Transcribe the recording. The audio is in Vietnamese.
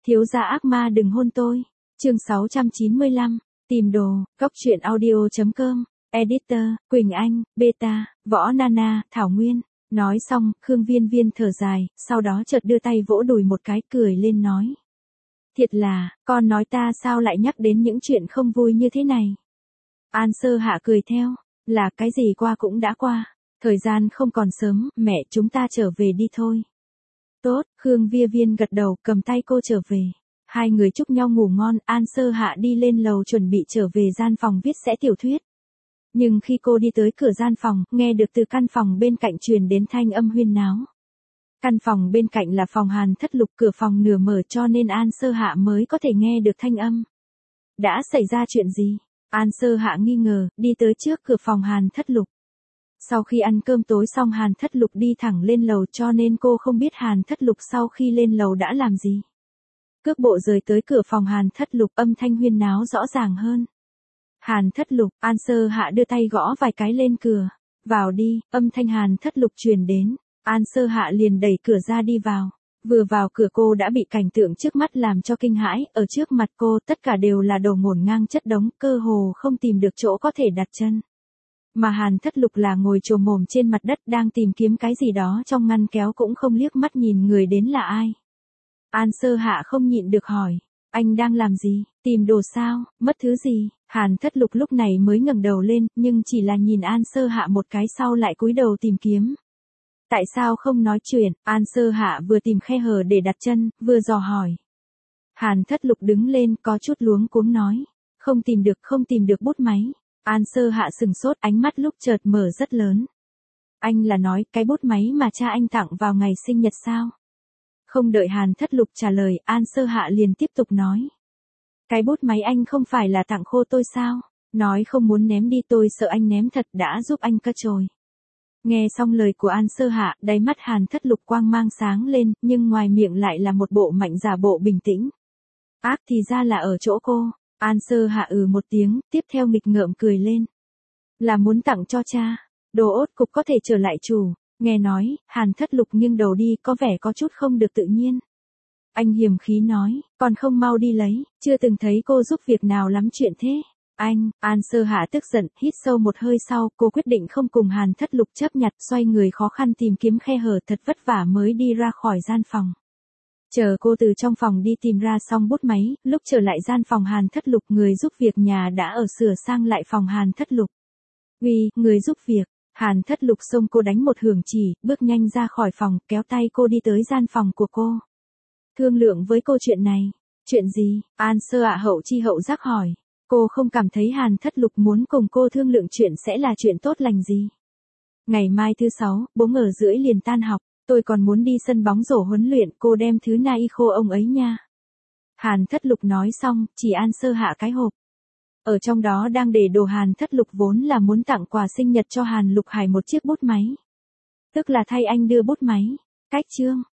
Thiếu gia ác ma đừng hôn tôi. Chương 695, tìm đồ, góc truyện audio.com, editor, Quỳnh Anh, Beta, Võ Nana, Thảo Nguyên. Nói xong, Khương Viên Viên thở dài, sau đó chợt đưa tay vỗ đùi một cái cười lên nói. Thiệt là, con nói ta sao lại nhắc đến những chuyện không vui như thế này. An Sơ Hạ cười theo, là cái gì qua cũng đã qua. Thời gian không còn sớm, mẹ chúng ta trở về đi thôi. Tốt, Khương Viên Viên gật đầu cầm tay cô trở về. Hai người chúc nhau ngủ ngon, An Sơ Hạ đi lên lầu chuẩn bị trở về gian phòng viết sẽ tiểu thuyết. Nhưng khi cô đi tới cửa gian phòng, nghe được từ căn phòng bên cạnh truyền đến thanh âm huyên náo. Căn phòng bên cạnh là phòng Hàn Thất Lục, cửa phòng nửa mở cho nên An Sơ Hạ mới có thể nghe được thanh âm. Đã xảy ra chuyện gì? An Sơ Hạ nghi ngờ, đi tới trước cửa phòng Hàn Thất Lục. Sau khi ăn cơm tối xong Hàn Thất Lục đi thẳng lên lầu cho nên cô không biết Hàn Thất Lục sau khi lên lầu đã làm gì. Cước bộ rời tới cửa phòng Hàn Thất Lục, âm thanh huyên náo rõ ràng hơn. Hàn Thất Lục, An Sơ Hạ đưa tay gõ vài cái lên cửa. Vào đi, âm thanh Hàn Thất Lục truyền đến. An Sơ Hạ liền đẩy cửa ra đi vào. Vừa vào cửa cô đã bị cảnh tượng trước mắt làm cho kinh hãi, ở trước mặt cô tất cả đều là đồ ngổn ngang chất đống, cơ hồ không tìm được chỗ có thể đặt chân. Mà Hàn Thất Lục là ngồi trồm mồm trên mặt đất đang tìm kiếm cái gì đó trong ngăn kéo cũng không liếc mắt nhìn người đến là ai. An Sơ Hạ không nhịn được hỏi, anh đang làm gì, tìm đồ sao, mất thứ gì? Hàn Thất Lục lúc này mới ngẩng đầu lên, nhưng chỉ là nhìn An Sơ Hạ một cái sau lại cúi đầu tìm kiếm. Tại sao không nói chuyện? An Sơ Hạ vừa tìm khe hở để đặt chân, vừa dò hỏi. Hàn Thất Lục đứng lên có chút luống cuống nói, không tìm được bút máy. An Sơ Hạ sừng sốt, ánh mắt lúc chợt mở rất lớn. Anh là nói cái bút máy mà cha anh tặng vào ngày sinh nhật sao? Không đợi Hàn Thất Lục trả lời, An Sơ Hạ liền tiếp tục nói. Cái bút máy anh không phải là tặng khô tôi sao? Nói không muốn ném đi, tôi sợ anh ném thật đã giúp anh cất chồi. Nghe xong lời của An Sơ Hạ, đáy mắt Hàn Thất Lục quang mang sáng lên, nhưng ngoài miệng lại là một bộ mạnh giả bộ bình tĩnh. Ác thì ra là ở chỗ cô. An Sơ Hạ một tiếng, tiếp theo nghịch ngợm cười lên. Là muốn tặng cho cha. Đồ ốt cục có thể trở lại chủ. Nghe nói, Hàn Thất Lục nghiêng đầu đi có vẻ có chút không được tự nhiên. Anh hiềm khí nói, còn không mau đi lấy, chưa từng thấy cô giúp việc nào lắm chuyện thế. Anh, An Sơ Hạ tức giận, hít sâu một hơi sau, cô quyết định không cùng Hàn Thất Lục chấp nhặt, xoay người khó khăn tìm kiếm khe hở thật vất vả mới đi ra khỏi gian phòng. Chờ cô từ trong phòng đi tìm ra xong bút máy, lúc trở lại gian phòng Hàn Thất Lục, người giúp việc nhà đã ở sửa sang lại phòng Hàn Thất Lục. Uy, người giúp việc. Hàn Thất Lục xông cô đánh một hưởng chỉ, bước nhanh ra khỏi phòng, kéo tay cô đi tới gian phòng của cô. Thương lượng với cô chuyện này. Chuyện gì? An Sơ Hạ hậu chi hậu giác hỏi. Cô không cảm thấy Hàn Thất Lục muốn cùng cô thương lượng chuyện sẽ là chuyện tốt lành gì. Ngày mai thứ 6, 4:30 liền tan học, tôi còn muốn đi sân bóng rổ huấn luyện, cô đem thứ nai khô ông ấy nha. Hàn Thất Lục nói xong, chỉ An Sơ Hạ cái hộp. Ở trong đó đang để đồ. Hàn Thất Lục vốn là muốn tặng quà sinh nhật cho Hàn Lục Hải một chiếc bút máy. Tức là thay anh đưa bút máy. Cách chương.